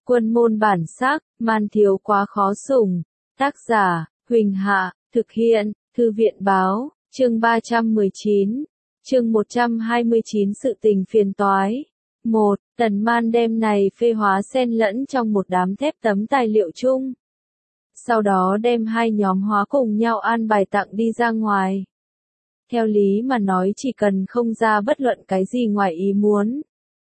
Quân môn bản sắc, man thiếu quá khó sủng. Tác giả, Huỳnh Hạ, thực hiện, Thư viện báo, chương 319, chương 129 sự tình phiền toái. 1. Tần Man đem này phê hóa xen lẫn trong một đám thép tấm tài liệu chung. Sau đó đem hai nhóm hóa cùng nhau an bài tặng đi ra ngoài. Theo lý mà nói chỉ cần không ra bất luận cái gì ngoài ý muốn.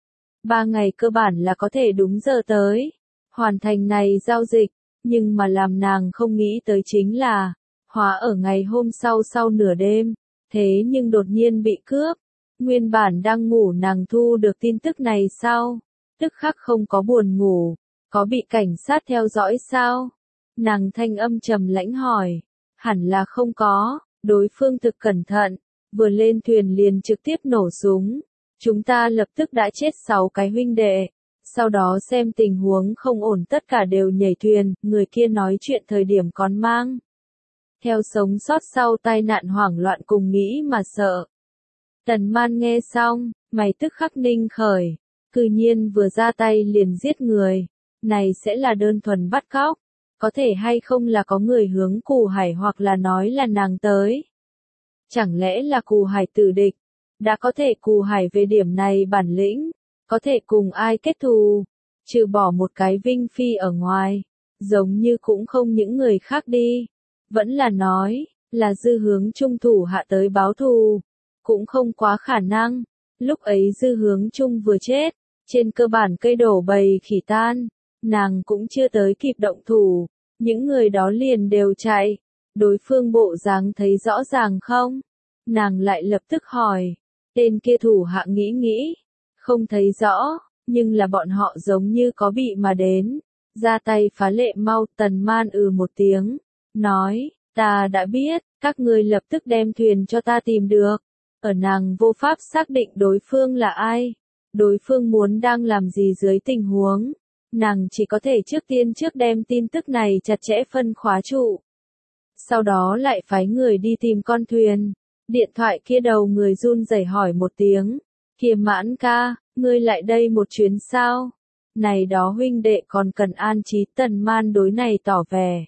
3 ngày cơ bản là có thể đúng giờ tới, hoàn thành này giao dịch, nhưng mà làm nàng không nghĩ tới chính là, hóa ở ngày hôm sau nửa đêm, thế nhưng đột nhiên bị cướp. Nguyên bản đang ngủ nàng thu được tin tức này sau, tức khắc không có buồn ngủ, có bị cảnh sát theo dõi sao? Nàng thanh âm trầm lãnh hỏi, hẳn là không có, đối phương thực cẩn thận, vừa lên thuyền liền trực tiếp nổ súng. Chúng ta lập tức đã chết 6 cái huynh đệ, sau đó xem tình huống không ổn tất cả đều nhảy thuyền, người kia nói chuyện thời điểm còn mang theo sống sót sau tai nạn hoảng loạn cùng nghĩ mà sợ. Tần Man nghe xong, mày tức khắc ninh khởi, cư nhiên vừa ra tay liền giết người, này sẽ là đơn thuần bắt cóc, có thể hay không là có người hướng Cù Hải hoặc là nói là nàng tới. Chẳng lẽ là Cù Hải tử địch, đã có thể Cù Hải về điểm này bản lĩnh, có thể cùng ai kết thù, trừ bỏ một cái Vinh Phi ở ngoài, giống như cũng không những người khác đi, vẫn là nói, là Dư Hướng Trung thủ hạ tới báo thù. Cũng không quá khả năng, lúc ấy Dư Hướng Trung vừa chết, trên cơ bản cây đổ bầy khỉ tan, nàng cũng chưa tới kịp động thủ, những người đó liền đều chạy, đối phương bộ dáng thấy rõ ràng không? Nàng lại lập tức hỏi, tên kia thủ hạ nghĩ, không thấy rõ, nhưng là bọn họ giống như có bị mà đến, ra tay phá lệ mau. Tần Man một tiếng, nói, ta đã biết, các ngươi lập tức đem thuyền cho ta tìm được. Ở nàng vô pháp xác định đối phương là ai, đối phương muốn đang làm gì dưới tình huống, nàng chỉ có thể trước đem tin tức này chặt chẽ phân khóa trụ. Sau đó lại phái người đi tìm con thuyền, điện thoại kia đầu người run rẩy hỏi một tiếng, Kiềm Mãn ca, ngươi lại đây một chuyến sao? Này đó huynh đệ còn cần an trí. Tần Man đối này tỏ vẻ.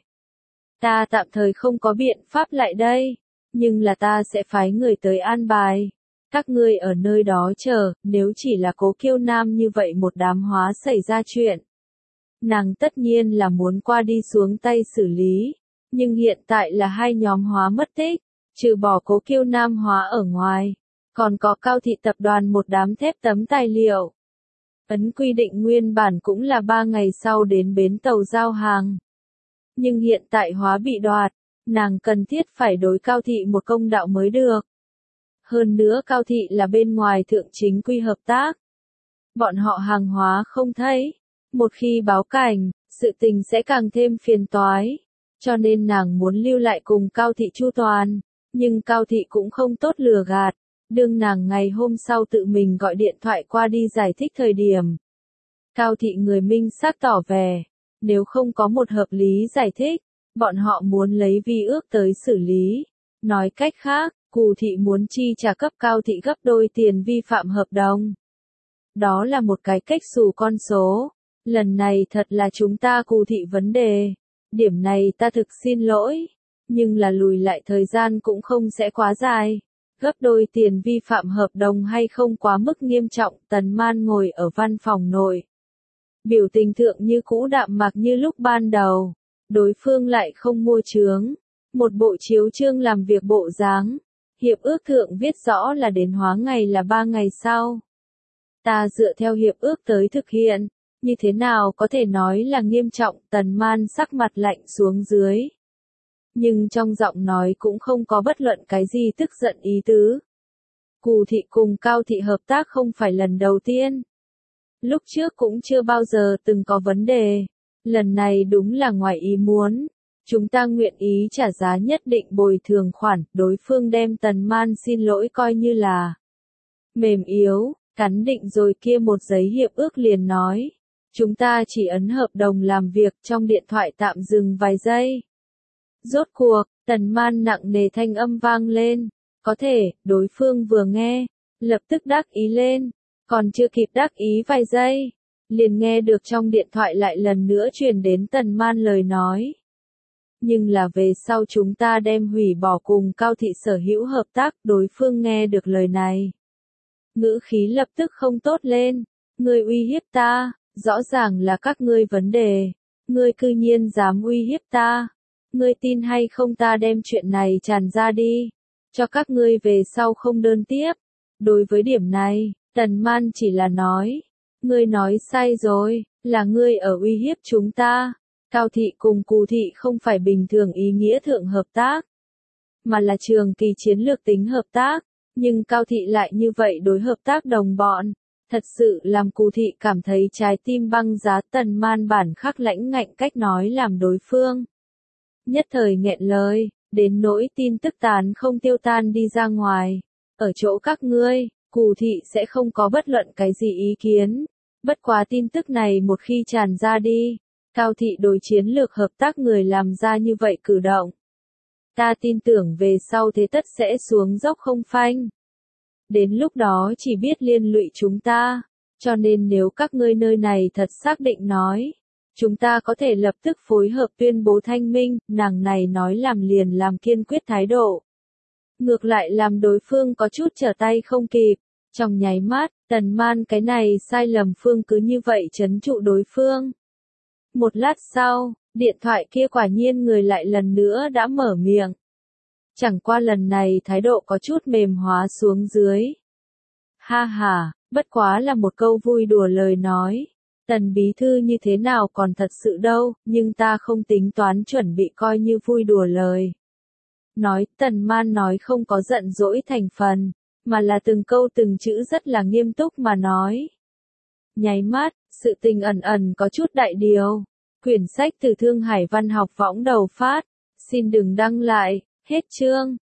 Ta tạm thời không có biện pháp lại đây. Nhưng là ta sẽ phái người tới an bài. Các ngươi ở nơi đó chờ, nếu chỉ là Cố Kiêu Nam như vậy một đám hóa xảy ra chuyện. Nàng tất nhiên là muốn qua đi xuống tay xử lý. Nhưng hiện tại là hai nhóm hóa mất tích, trừ bỏ Cố Kiêu Nam hóa ở ngoài. Còn có Cao Thị tập đoàn một đám thép tấm tài liệu. Ấn quy định nguyên bản cũng là 3 ngày sau đến bến tàu giao hàng. Nhưng hiện tại hóa bị đoạt. Nàng cần thiết phải đối Cao Thị một công đạo mới được. Hơn nữa Cao Thị là bên ngoài thượng chính quy hợp tác. Bọn họ hàng hóa không thấy. Một khi báo cảnh, sự tình sẽ càng thêm phiền toái. Cho nên nàng muốn lưu lại cùng Cao Thị chu toàn. Nhưng Cao Thị cũng không tốt lừa gạt. Đương nàng ngày hôm sau tự mình gọi điện thoại qua đi giải thích thời điểm. Cao Thị người minh xác tỏ vẻ. Nếu không có một hợp lý giải thích. Bọn họ muốn lấy vi ước tới xử lý. Nói cách khác, Cù Thị muốn chi trả cấp Cao Thị gấp đôi tiền vi phạm hợp đồng. Đó là một cái cách xù con số. Lần này thật là chúng ta Cù Thị vấn đề. Điểm này ta thực xin lỗi. Nhưng là lùi lại thời gian cũng không sẽ quá dài. Gấp đôi tiền vi phạm hợp đồng hay không quá mức nghiêm trọng. Tần Man ngồi ở văn phòng nội. Biểu tình thượng như cũ đạm mạc như lúc ban đầu. Đối phương lại không mua chướng. Một bộ chiếu chương làm việc bộ dáng. Hiệp ước thượng viết rõ là đến hóa ngày là 3 ngày sau. Ta dựa theo hiệp ước tới thực hiện. Như thế nào có thể nói là nghiêm trọng? Tần Man sắc mặt lạnh xuống dưới. Nhưng trong giọng nói cũng không có bất luận cái gì tức giận ý tứ. Cù Thị cùng Cao Thị hợp tác không phải lần đầu tiên. Lúc trước cũng chưa bao giờ từng có vấn đề. Lần này đúng là ngoài ý muốn. Chúng ta nguyện ý trả giá nhất định bồi thường khoản. Đối phương đem Tần Man xin lỗi coi như là mềm yếu, cắn định rồi kia một giấy hiệp ước liền nói. Chúng ta chỉ ấn hợp đồng làm việc. Trong điện thoại tạm dừng vài giây. Rốt cuộc, Tần Man nặng nề thanh âm vang lên. Có thể, đối phương vừa nghe, lập tức đắc ý lên. Còn chưa kịp đắc ý vài giây, liền nghe được trong điện thoại lại lần nữa truyền đến Tần Man lời nói. Nhưng là về sau chúng ta đem hủy bỏ cùng Cao thị sở hữu hợp tác, đối phương nghe được lời này. Ngữ khí lập tức không tốt lên, ngươi uy hiếp ta, rõ ràng là các ngươi vấn đề, ngươi cư nhiên dám uy hiếp ta, ngươi tin hay không ta đem chuyện này tràn ra đi, cho các ngươi về sau không đơn tiếp. Đối với điểm này, Tần Man chỉ là nói, ngươi nói sai rồi, là ngươi ở uy hiếp chúng ta. Cao thị cùng Cù thị không phải bình thường ý nghĩa thượng hợp tác, mà là trường kỳ chiến lược tính hợp tác, nhưng Cao thị lại như vậy đối hợp tác đồng bọn, thật sự làm Cù thị cảm thấy trái tim băng giá. Tần Man bản khắc lãnh ngạnh cách nói làm đối phương nhất thời nghẹn lời, đến nỗi tin tức tán không tiêu tan đi ra ngoài, ở chỗ các ngươi, Cù thị sẽ không có bất luận cái gì ý kiến, bất quá tin tức này một khi tràn ra đi, Cao thị đối chiến lược hợp tác người làm ra như vậy cử động, ta tin tưởng về sau thế tất sẽ xuống dốc không phanh. Đến lúc đó chỉ biết liên lụy chúng ta, cho nên nếu các ngươi nơi này thật xác định nói, chúng ta có thể lập tức phối hợp tuyên bố thanh minh. Nàng này nói làm liền làm kiên quyết thái độ. Ngược lại làm đối phương có chút trở tay không kịp, trong nháy mắt, Tần Man cái này sai lầm phương cứ như vậy trấn trụ đối phương. Một lát sau, điện thoại kia quả nhiên người lại lần nữa đã mở miệng. Chẳng qua lần này thái độ có chút mềm hóa xuống dưới. Ha ha, bất quá là một câu vui đùa lời nói. Tần bí thư như thế nào còn thật sự đâu, nhưng ta không tính toán chuẩn bị coi như vui đùa lời. Nói, Tần Man nói không có giận dỗi thành phần, mà là từng câu từng chữ rất là nghiêm túc mà nói. Nháy mắt, sự tình ẩn ẩn có chút đại điều. Quyển sách từ Thương Hải Văn học võng đầu phát. Xin đừng đăng lại, hết chương.